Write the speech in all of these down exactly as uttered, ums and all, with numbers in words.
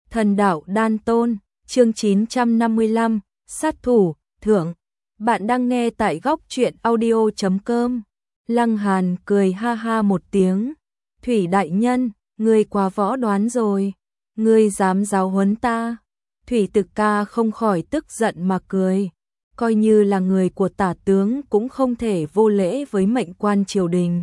Thần đạo đan tôn, chương chín trăm năm mươi lăm, sát thủ, thưởng. Bạn đang nghe tại góc truyện audio chấm com. Lăng Hàn cười ha ha một tiếng. Thủy đại nhân, ngươi quá võ đoán rồi. Ngươi dám giáo huấn ta. Thủy Tự Ca không khỏi tức giận mà cười. Coi như là người của tả tướng cũng không thể vô lễ với mệnh quan triều đình.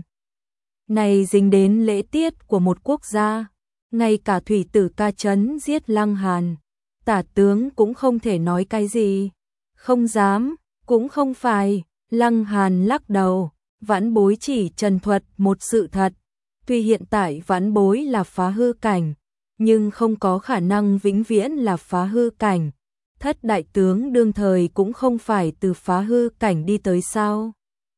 Này dính đến lễ tiết của một quốc gia. Ngay cả Thủy Tự Ca trấn giết Lăng Hàn, tả tướng cũng không thể nói cái gì. Không dám, cũng không phải. Lăng Hàn lắc đầu, vãn bối chỉ trần thuật một sự thật. Tuy hiện tại vãn bối là phá hư cảnh, nhưng không có khả năng vĩnh viễn là phá hư cảnh. Thất đại tướng đương thời cũng không phải từ phá hư cảnh đi tới sao.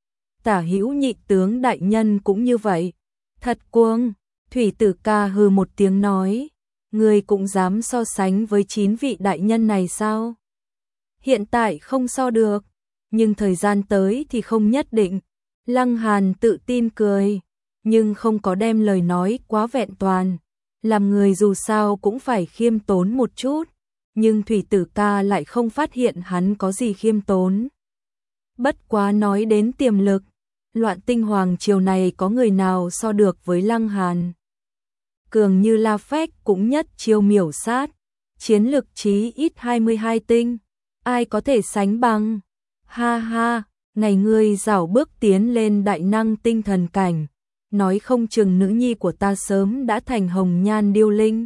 Tả hữu nhị tướng đại nhân cũng như vậy. Thật cuồng. Thủy Tự Ca hừ một tiếng nói, ngươi cũng dám so sánh với chín vị đại nhân này sao? Hiện tại không so được, nhưng thời gian tới thì không nhất định. Lăng Hàn tự tin cười, nhưng không có đem lời nói quá vẹn toàn. Làm người dù sao cũng phải khiêm tốn một chút, nhưng Thủy Tự Ca lại không phát hiện hắn có gì khiêm tốn. Bất quá nói đến tiềm lực, loạn tinh hoàng triều này có người nào so được với Lăng Hàn. Cường như La Phách cũng nhất chiêu miểu sát, chiến lực chí ít hai mươi hai tinh, ai có thể sánh bằng. Ha ha, ngày ngươi dảo bước tiến lên đại năng tinh thần cảnh, nói không chừng nữ nhi của ta sớm đã thành hồng nhan điêu linh.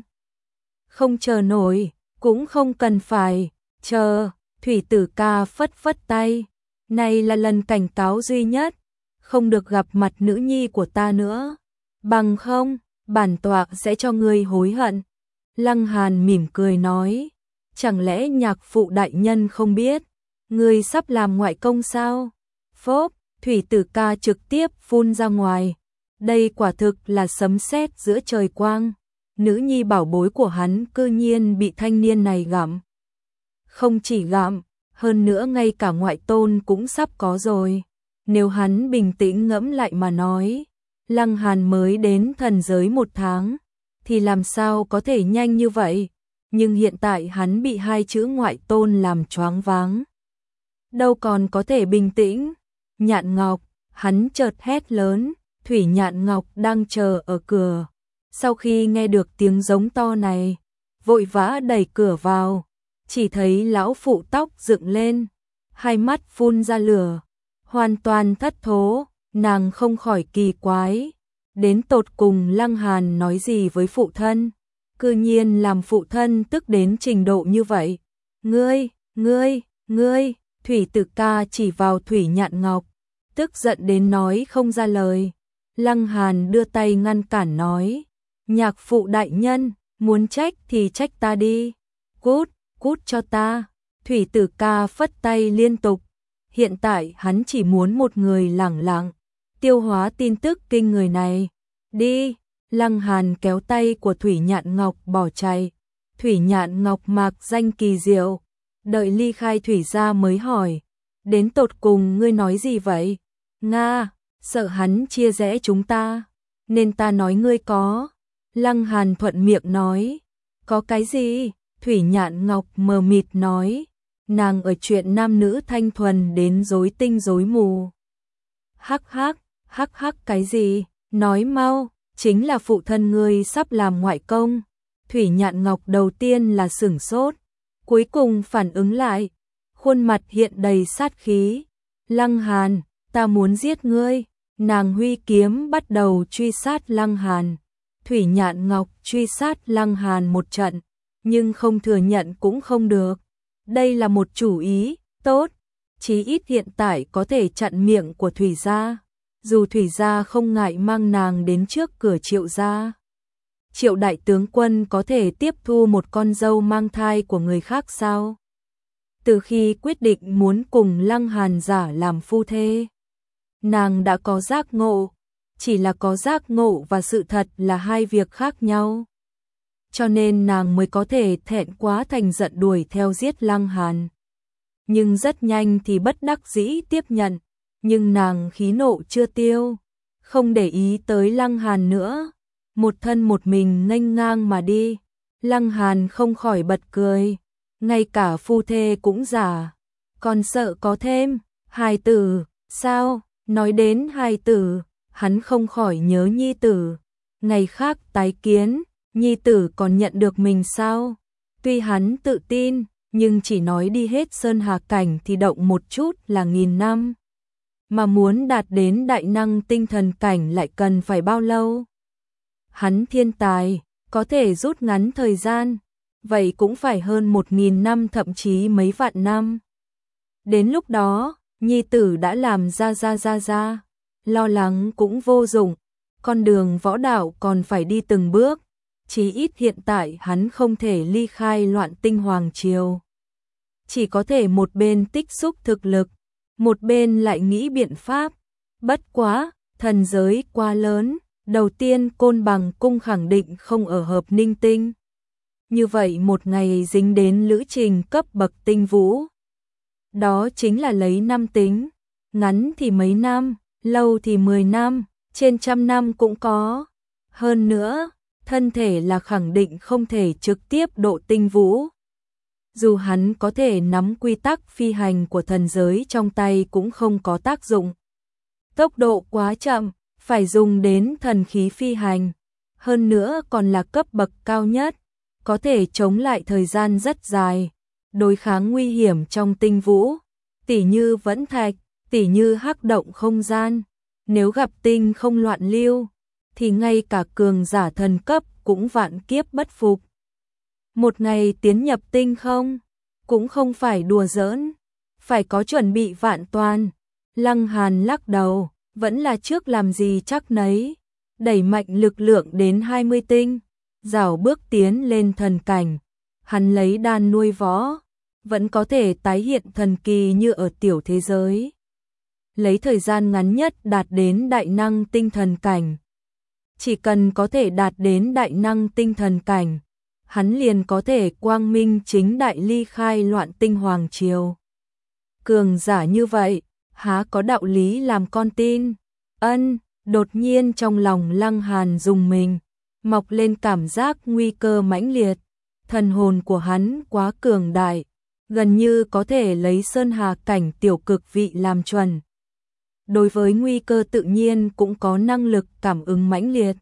Không chờ nổi, cũng không cần phải chờ. Thủy Tự Ca phất phất tay, này là lần cảnh cáo duy nhất, không được gặp mặt nữ nhi của ta nữa, bằng không bản tọa sẽ cho ngươi hối hận. Lăng Hàn mỉm cười nói, chẳng lẽ nhạc phụ đại nhân không biết, ngươi sắp làm ngoại công sao? Phốp, Thủy Tự Ca trực tiếp phun ra ngoài, đây quả thực là sấm sét giữa trời quang. Nữ nhi bảo bối của hắn cư nhiên bị thanh niên này gặm. Không chỉ gặm, hơn nữa ngay cả ngoại tôn cũng sắp có rồi. Nếu hắn bình tĩnh ngẫm lại mà nói, Lăng Hàn mới đến thần giới một tháng, thì làm sao có thể nhanh như vậy, nhưng hiện tại hắn bị hai chữ ngoại tôn làm choáng váng. Đâu còn có thể bình tĩnh. Nhạn Ngọc, hắn chợt hét lớn, Thủy Nhạn Ngọc đang chờ ở cửa. Sau khi nghe được tiếng giống to này, vội vã đẩy cửa vào, chỉ thấy lão phụ tóc dựng lên, hai mắt phun ra lửa, hoàn toàn thất thố. Nàng không khỏi kỳ quái, đến tột cùng Lăng Hàn nói gì với phụ thân, cư nhiên làm phụ thân tức đến trình độ như vậy. Ngươi, ngươi, ngươi, Thủy Tự Ca chỉ vào Thủy Nhạn Ngọc, tức giận đến nói không ra lời. Lăng Hàn đưa tay ngăn cản nói, nhạc phụ đại nhân, muốn trách thì trách ta đi, cút, cút cho ta. Thủy Tự Ca phất tay liên tục, hiện tại hắn chỉ muốn một người lẳng lặng tiêu hóa tin tức kinh người này. Đi. Lăng Hàn kéo tay của Thủy Nhạn Ngọc bỏ chạy. Thủy Nhạn Ngọc mạc danh kỳ diệu, đợi ly khai Thủy gia mới hỏi, đến tột cùng ngươi nói gì vậy? Nga, sợ hắn chia rẽ chúng ta, nên ta nói ngươi có. Lăng Hàn thuận miệng nói, có cái gì? Thủy Nhạn Ngọc mờ mịt nói, nàng ở chuyện nam nữ thanh thuần đến rối tinh rối mù. Hắc hắc, hắc hắc cái gì? Nói mau, chính là phụ thân ngươi sắp làm ngoại công. Thủy Nhạn Ngọc đầu tiên là sửng sốt, cuối cùng phản ứng lại, khuôn mặt hiện đầy sát khí. Lăng Hàn, ta muốn giết ngươi. Nàng huy kiếm bắt đầu truy sát Lăng Hàn. Thủy Nhạn Ngọc truy sát Lăng Hàn một trận, nhưng không thừa nhận cũng không được. Đây là một chủ ý tốt, chí ít hiện tại có thể chặn miệng của Thủy gia. Dù Thủy gia không ngại mang nàng đến trước cửa Triệu gia. Triệu đại tướng quân có thể tiếp thu một con dâu mang thai của người khác sao? Từ khi quyết định muốn cùng Lăng Hàn giả làm phu thê, nàng đã có giác ngộ, chỉ là có giác ngộ và sự thật là hai việc khác nhau. Cho nên nàng mới có thể thẹn quá thành giận đuổi theo giết Lăng Hàn. Nhưng rất nhanh thì bất đắc dĩ tiếp nhận, nhưng nàng khí nộ chưa tiêu, không để ý tới Lăng Hàn nữa, một thân một mình nghênh ngang mà đi. Lăng Hàn không khỏi bật cười, ngay cả phu thê cũng giả, còn sợ có thêm hài tử, sao? Nói đến hài tử, hắn không khỏi nhớ nhi tử, ngày khác tái kiến, nhi tử còn nhận được mình sao? Tuy hắn tự tin, nhưng chỉ nói đi hết sơn hà cảnh thì động một chút là nghìn năm, mà muốn đạt đến đại năng tinh thần cảnh lại cần phải bao lâu? Hắn thiên tài, có thể rút ngắn thời gian, vậy cũng phải hơn một nghìn năm thậm chí mấy vạn năm. Đến lúc đó, nhi tử đã làm ra ra ra ra, lo lắng cũng vô dụng, con đường võ đạo còn phải đi từng bước, chí ít hiện tại hắn không thể ly khai Loạn Tinh Hoàng Triều. Chỉ có thể một bên tích xúc thực lực, một bên lại nghĩ biện pháp, bất quá, thần giới quá lớn, đầu tiên Côn Bằng Cung khẳng định không ở Hợp Ninh Tinh. Như vậy một ngày dính đến lữ trình cấp bậc tinh vũ. Đó chính là lấy năm tính, ngắn thì mấy năm, lâu thì mười năm, trên trăm năm cũng có. Hơn nữa, thân thể là khẳng định không thể trực tiếp độ tinh vũ. Dù hắn có thể nắm quy tắc phi hành của thần giới trong tay cũng không có tác dụng. Tốc độ quá chậm, phải dùng đến thần khí phi hành. Hơn nữa còn là cấp bậc cao nhất, có thể chống lại thời gian rất dài, đối kháng nguy hiểm trong tinh vũ, tỉ như vẫn thạch, tỉ như hắc động không gian. Nếu gặp tinh không loạn lưu, thì ngay cả cường giả thần cấp cũng vạn kiếp bất phục. Một ngày tiến nhập tinh không, cũng không phải đùa giỡn, phải có chuẩn bị vạn toàn. Lăng Hàn lắc đầu, vẫn là trước làm gì chắc nấy, đẩy mạnh lực lượng đến hai mươi tinh, rảo bước tiến lên thần cảnh. Hắn lấy đan nuôi võ, vẫn có thể tái hiện thần kỳ như ở tiểu thế giới. Lấy thời gian ngắn nhất đạt đến đại năng tinh thần cảnh. Chỉ cần có thể đạt đến đại năng tinh thần cảnh, hắn liền có thể quang minh chính đại ly khai Loạn Tinh Hoàng Triều. Cường giả như vậy, há có đạo lý làm con tin? Ân, đột nhiên trong lòng Lăng Hàn rùng mình, mọc lên cảm giác nguy cơ mãnh liệt. Thần hồn của hắn quá cường đại, gần như có thể lấy sơn hà cảnh tiểu cực vị làm chuẩn. Đối với nguy cơ tự nhiên cũng có năng lực cảm ứng mãnh liệt.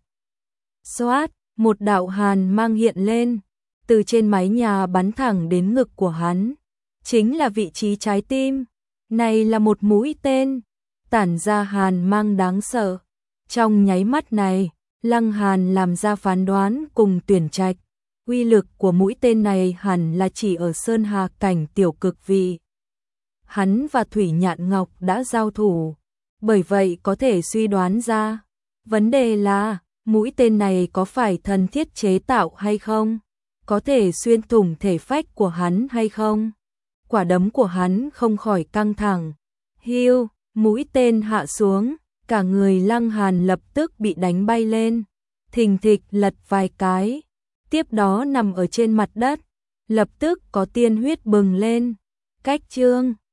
Xoát, một đạo hàn mang hiện lên, từ trên mái nhà bắn thẳng đến ngực của hắn. Chính là vị trí trái tim. Này là một mũi tên, tản ra hàn mang đáng sợ. Trong nháy mắt này, Lăng Hàn làm ra phán đoán cùng tuyển trạch. Uy lực của mũi tên này hẳn là chỉ ở sơn hà cảnh tiểu cực vị. Hắn và Thủy Nhạn Ngọc đã giao thủ, bởi vậy có thể suy đoán ra. Vấn đề là, mũi tên này có phải thần thiết chế tạo hay không? Có thể xuyên thủng thể phách của hắn hay không? Quả đấm của hắn không khỏi căng thẳng. Hiu, mũi tên hạ xuống, cả người Lăng Hàn lập tức bị đánh bay lên, thình thịch lật vài cái, tiếp đó nằm ở trên mặt đất, lập tức có tiên huyết bừng lên. Cách chương